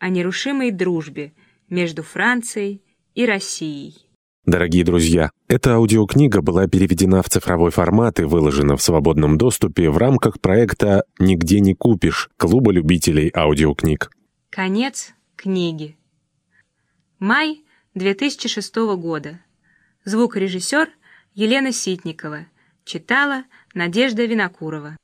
о нерушимой дружбе между Францией и Россией. Дорогие друзья, эта аудиокнига была переведена в цифровой формат и выложена в свободном доступе в рамках проекта «Нигде не купишь» Клуба любителей аудиокниг. Конец книги. Май 2006 года. Звукорежиссер Елена Ситникова. Читала Надежда Винокурова.